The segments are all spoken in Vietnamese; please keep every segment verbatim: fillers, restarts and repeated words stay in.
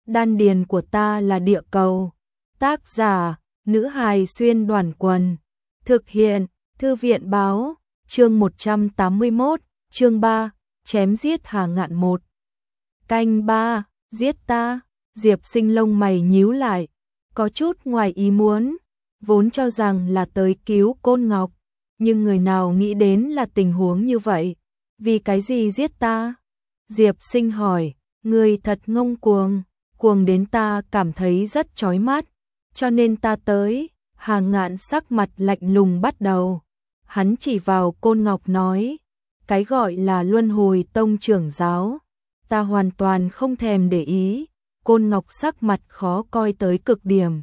đan điền của ta là địa cầu. Tác giả, nữ hài xuyên đoàn quần. Thực hiện, thư viện báo, chương một trăm tám mươi mốt, chương ba, chém giết Hà Ngạn một. Canh ba, giết ta, Diệp Sinh lông mày nhíu lại, có chút ngoài ý muốn, vốn cho rằng là tới cứu Côn Ngọc, nhưng người nào nghĩ đến là tình huống như vậy, vì cái gì giết ta? Diệp Sinh hỏi, ngươi thật ngông cuồng, cuồng đến ta cảm thấy rất chói mắt, cho nên ta tới. Hà Ngạn sắc mặt lạnh lùng bắt đầu, hắn chỉ vào Côn Ngọc nói, cái gọi là Luân Hồi Tông trưởng giáo, ta hoàn toàn không thèm để ý. Côn Ngọc sắc mặt khó coi tới cực điểm,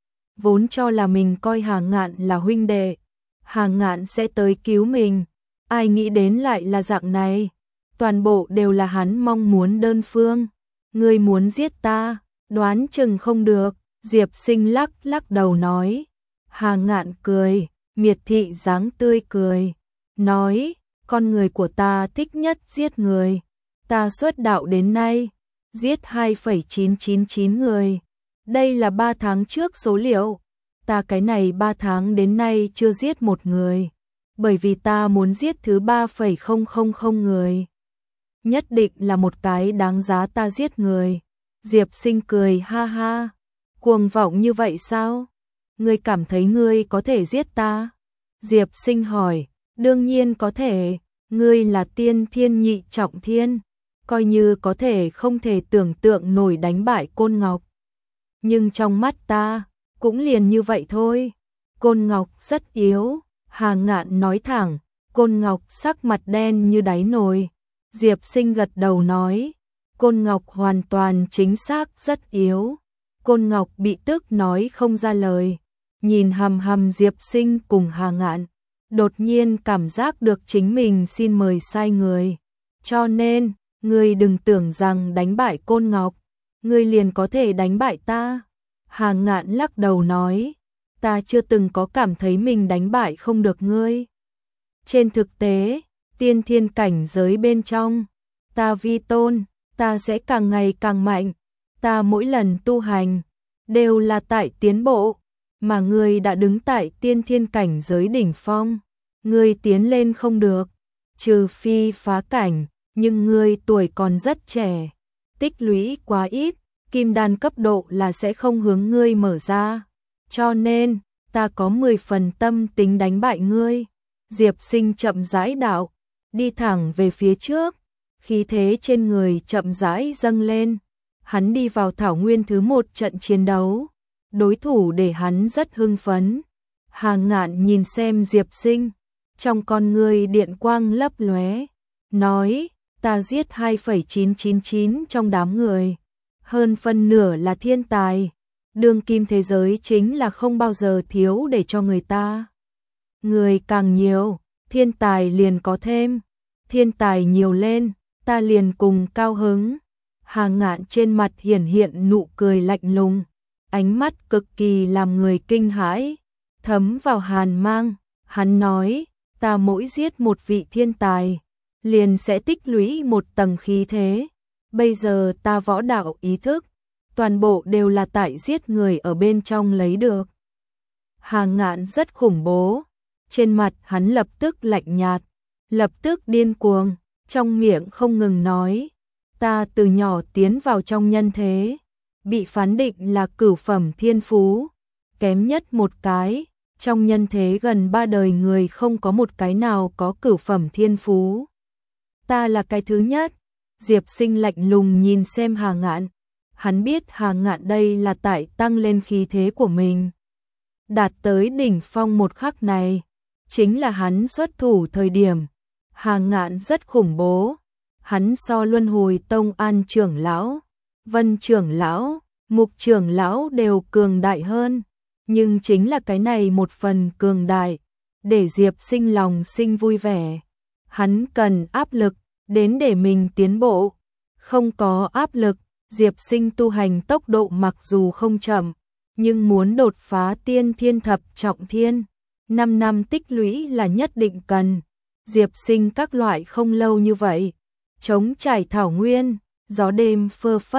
vốn cho là mình coi Hà Ngạn là huynh đệ, Hà Ngạn sẽ tới cứu mình, ai nghĩ đến lại là dạng này, toàn bộ đều là hắn mong muốn đơn phương. Ngươi muốn giết ta, đoán chừng không được. Diệp Sinh lắc lắc đầu nói. Hà Ngạn cười, miệt thị dáng tươi cười, nói, con người của ta thích nhất giết người, ta xuất đạo đến nay, giết hai phẩy chín chín chín người, đây là ba tháng trước số liệu, ta cái này ba tháng đến nay chưa giết một người, bởi vì ta muốn giết thứ ba phẩy không không không người. Nhất định là một cái đáng giá ta giết người. Diệp Sinh cười ha ha, cuồng vọng như vậy sao? Ngươi cảm thấy ngươi có thể giết ta? Diệp Sinh hỏi, đương nhiên có thể, ngươi là tiên thiên nhị trọng thiên, coi như có thể không thể tưởng tượng nổi đánh bại Côn Ngọc. Nhưng trong mắt ta, cũng liền như vậy thôi. Côn Ngọc rất yếu, Hà Ngạn nói thẳng, Côn Ngọc sắc mặt đen như đáy nồi. Diệp Sinh gật đầu nói, Côn Ngọc hoàn toàn chính xác rất yếu. Côn Ngọc bị tức nói không ra lời, nhìn hằm hằm Diệp Sinh cùng Hà Ngạn, đột nhiên cảm giác được chính mình xin mời sai người. Cho nên, ngươi đừng tưởng rằng đánh bại Côn Ngọc, ngươi liền có thể đánh bại ta. Hà Ngạn lắc đầu nói, ta chưa từng có cảm thấy mình đánh bại không được ngươi. Trên thực tế, tiên thiên cảnh giới bên trong, ta vi tôn, ta sẽ càng ngày càng mạnh, ta mỗi lần tu hành, đều là tại tiến bộ, mà ngươi đã đứng tại tiên thiên cảnh giới đỉnh phong, ngươi tiến lên không được, trừ phi phá cảnh, nhưng ngươi tuổi còn rất trẻ, tích lũy quá ít, kim đan cấp độ là sẽ không hướng ngươi mở ra, cho nên, ta có mười phần tâm tính đánh bại ngươi. Diệp Sinh chậm rãi đạo, đi thẳng về phía trước, khí thế trên người chậm rãi dâng lên, hắn đi vào thảo nguyên thứ một trận chiến đấu, đối thủ để hắn rất hưng phấn. Hà Ngạn nhìn xem Diệp Sinh, trong con ngươi điện quang lấp lóe, nói, ta giết hai phẩy chín chín chín trong đám người, hơn phân nửa là thiên tài, đương kim thế giới chính là không bao giờ thiếu để cho người ta. Người càng nhiều, thiên tài liền có thêm, thiên tài nhiều lên, ta liền cùng cao hứng. Hà Ngạn trên mặt hiển hiện nụ cười lạnh lùng, ánh mắt cực kỳ làm người kinh hãi, thấm vào hàn mang. Hắn nói, ta mỗi giết một vị thiên tài, liền sẽ tích lũy một tầng khí thế. Bây giờ ta võ đạo ý thức, toàn bộ đều là tại giết người ở bên trong lấy được. Hà Ngạn rất khủng bố, trên mặt hắn lập tức lạnh nhạt, lập tức điên cuồng, trong miệng không ngừng nói, ta từ nhỏ tiến vào trong nhân thế, bị phán định là cửu phẩm thiên phú, kém nhất một cái, trong nhân thế gần ba đời người không có một cái nào có cửu phẩm thiên phú. Ta là cái thứ nhất. Diệp Sinh lạnh lùng nhìn xem Hà Ngạn, hắn biết Hà Ngạn đây là tại tăng lên khí thế của mình. Đạt tới đỉnh phong một khắc này, chính là hắn xuất thủ thời điểm. Hà Ngạn rất khủng bố, hắn so Luân Hồi Tông An trưởng lão, Vân trưởng lão, Mục trưởng lão đều cường đại hơn, nhưng chính là cái này một phần cường đại, để Diệp Sinh lòng sinh vui vẻ. Hắn cần áp lực, đến để mình tiến bộ, không có áp lực, Diệp Sinh tu hành tốc độ mặc dù không chậm, nhưng muốn đột phá tiên thiên thập trọng thiên, năm năm tích lũy là nhất định cần. Diệp Sinh các loại không lâu như vậy, chống trải thảo nguyên, gió đêm phơ phất,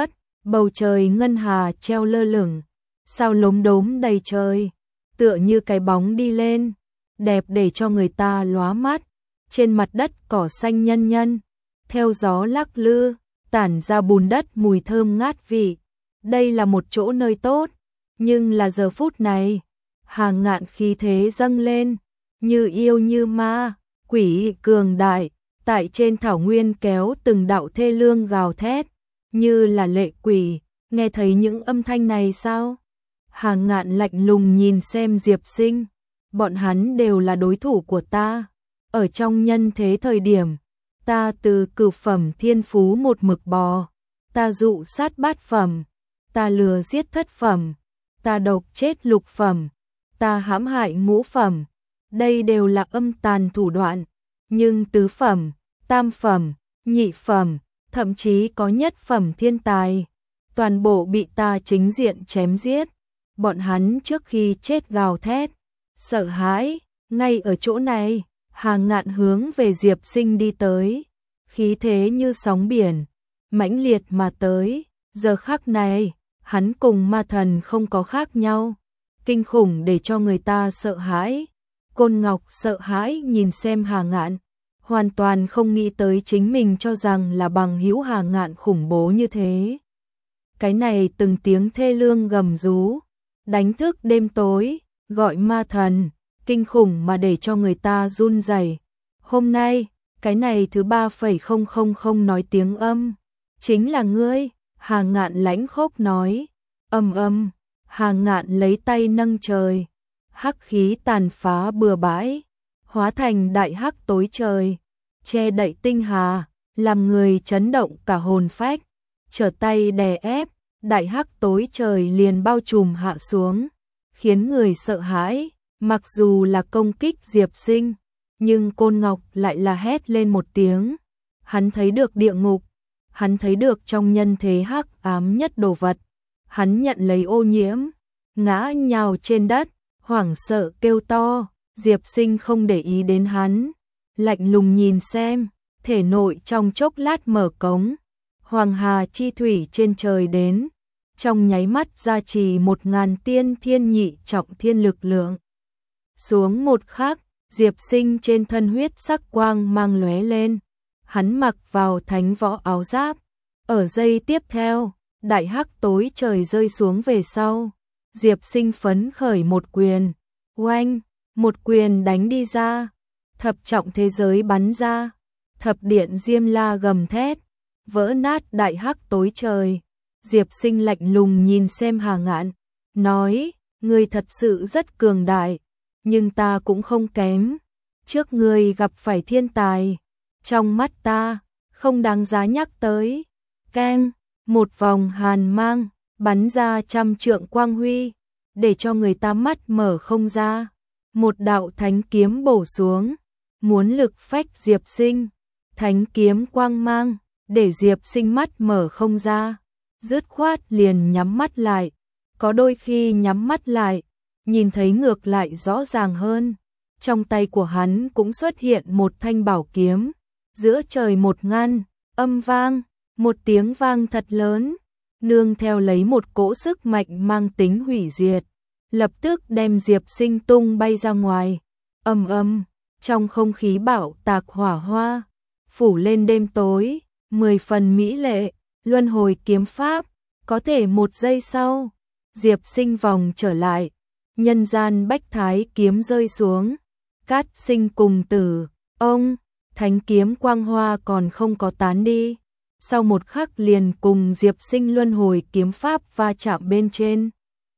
Bầu trời ngân hà treo lơ lửng, sao lốm đốm đầy trời, tựa như cái bóng đi lên, đẹp để cho người ta lóa mắt. Trên mặt đất cỏ xanh nhân nhân, theo gió lắc lư, tản ra bùn đất mùi thơm ngát vị. Đây là một chỗ nơi tốt, nhưng là giờ phút này, Hàng Ngạn khí thế dâng lên, như yêu như ma, quỷ cường đại, tại trên thảo nguyên kéo từng đạo thê lương gào thét, như là lệ quỷ. Nghe thấy những âm thanh này sao? Hàng Ngạn lạnh lùng nhìn xem Diệp Sinh, bọn hắn đều là đối thủ của ta. Ở trong nhân thế thời điểm, ta từ cửu phẩm thiên phú một mực bò, ta dụ sát bát phẩm, ta lừa giết thất phẩm, ta độc chết lục phẩm, ta hãm hại ngũ phẩm. Đây đều là âm tàn thủ đoạn, nhưng tứ phẩm, tam phẩm, nhị phẩm, thậm chí có nhất phẩm thiên tài, toàn bộ bị ta chính diện chém giết. Bọn hắn trước khi chết gào thét, sợ hãi. Ngay ở chỗ này, Hàng Ngạn hướng về Diệp Sinh đi tới, khí thế như sóng biển, mãnh liệt mà tới. Giờ khắc này, hắn cùng ma thần không có khác nhau, kinh khủng để cho người ta sợ hãi. Côn Ngọc sợ hãi nhìn xem Hàng Ngạn, hoàn toàn không nghĩ tới chính mình cho rằng là bằng hữu Hàng Ngạn khủng bố như thế. Cái này từng tiếng thê lương gầm rú, đánh thức đêm tối, gọi ma thần, kinh khủng mà để cho người ta run rẩy. Hôm nay, cái này thứ ba phẩy không không không nói tiếng âm, chính là ngươi. Hàng Ngạn lãnh khốc nói. Âm âm, Hàng Ngạn lấy tay nâng trời, hắc khí tàn phá bừa bãi, hóa thành đại hắc tối trời, che đậy tinh hà, làm người chấn động cả hồn phách. Trở tay đè ép, đại hắc tối trời liền bao trùm hạ xuống, khiến người sợ hãi. Mặc dù là công kích Diệp Sinh, nhưng Côn Ngọc lại là hét lên một tiếng. Hắn thấy được địa ngục, hắn thấy được trong nhân thế hắc ám nhất đồ vật. Hắn nhận lấy ô nhiễm, ngã nhào trên đất, hoảng sợ kêu to. Diệp Sinh không để ý đến hắn, lạnh lùng nhìn xem, thể nội trong chốc lát mở cống, hoàng hà chi thủy trên trời đến, trong nháy mắt gia trì một ngàn tiên thiên nhị trọng thiên lực lượng. Xuống một khắc, Diệp Sinh trên thân huyết sắc quang mang lóe lên, hắn mặc vào thánh võ áo giáp. Ở giây tiếp theo, đại hắc tối trời rơi xuống về sau, Diệp Sinh phấn khởi một quyền, oanh, một quyền đánh đi ra, thập trọng thế giới bắn ra, thập điện diêm la gầm thét, vỡ nát đại hắc tối trời. Diệp Sinh lạnh lùng nhìn xem Hàng Ngạn, nói, ngươi thật sự rất cường đại, nhưng ta cũng không kém. Trước ngươi gặp phải thiên tài, trong mắt ta, không đáng giá nhắc tới. Keng, một vòng hàn mang, bắn ra trăm trượng quang huy, để cho người ta mắt mở không ra. Một đạo thánh kiếm bổ xuống, muốn lực phách Diệp Sinh. Thánh kiếm quang mang, để Diệp Sinh mắt mở không ra, dứt khoát liền nhắm mắt lại. Có đôi khi nhắm mắt lại, nhìn thấy ngược lại rõ ràng hơn. Trong tay của hắn cũng xuất hiện một thanh bảo kiếm, giữa trời một ngăn, âm vang, một tiếng vang thật lớn, nương theo lấy một cỗ sức mạnh mang tính hủy diệt, lập tức đem Diệp Sinh tung bay ra ngoài. Ầm ầm, trong không khí bạo tạc hỏa hoa, phủ lên đêm tối, mười phần mỹ lệ. Luân hồi kiếm pháp, có thể một giây sau, Diệp Sinh vòng trở lại, nhân gian bách thái kiếm rơi xuống, cát sinh cùng tử. Ông, thánh kiếm quang hoa còn không có tán đi, sau một khắc liền cùng Diệp Sinh luân hồi kiếm pháp va chạm bên trên.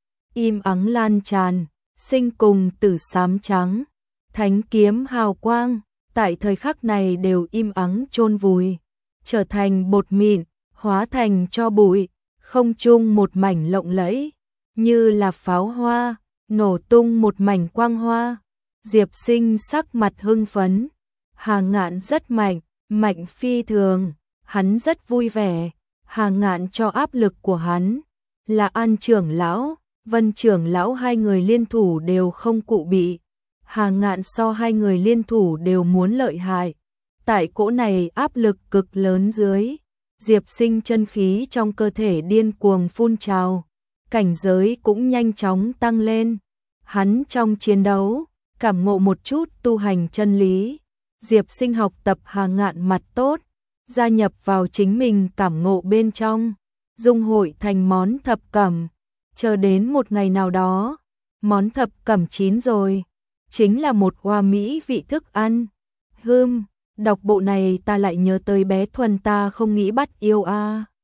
Im ắng lan tràn, sinh cùng tử xám trắng, thánh kiếm hào quang, tại thời khắc này đều im ắng chôn vùi, trở thành bột mịn, hóa thành cho bụi, không trung một mảnh lộng lẫy, như là pháo hoa, nổ tung một mảnh quang hoa. Diệp Sinh sắc mặt hưng phấn, Hàng Ngạn rất mạnh, mạnh phi thường, hắn rất vui vẻ. Hàng Ngạn cho áp lực của hắn, là An trưởng lão, Vân trưởng lão hai người liên thủ đều không cụ bị. Hàng Ngạn so hai người liên thủ đều muốn lợi hại. Tại cỗ này áp lực cực lớn dưới, Diệp Sinh chân khí trong cơ thể điên cuồng phun trào, cảnh giới cũng nhanh chóng tăng lên. Hắn trong chiến đấu, cảm ngộ một chút tu hành chân lý. Diệp Sinh học tập Hàng Ngạn mặt tốt, gia nhập vào chính mình cảm ngộ bên trong, dung hội thành món thập cẩm. Chờ đến một ngày nào đó, món thập cẩm chín rồi, chính là một hoa mỹ vị thức ăn. Hưm, đọc bộ này ta lại nhớ tới bé Thuần ta không nghĩ bắt yêu a. À.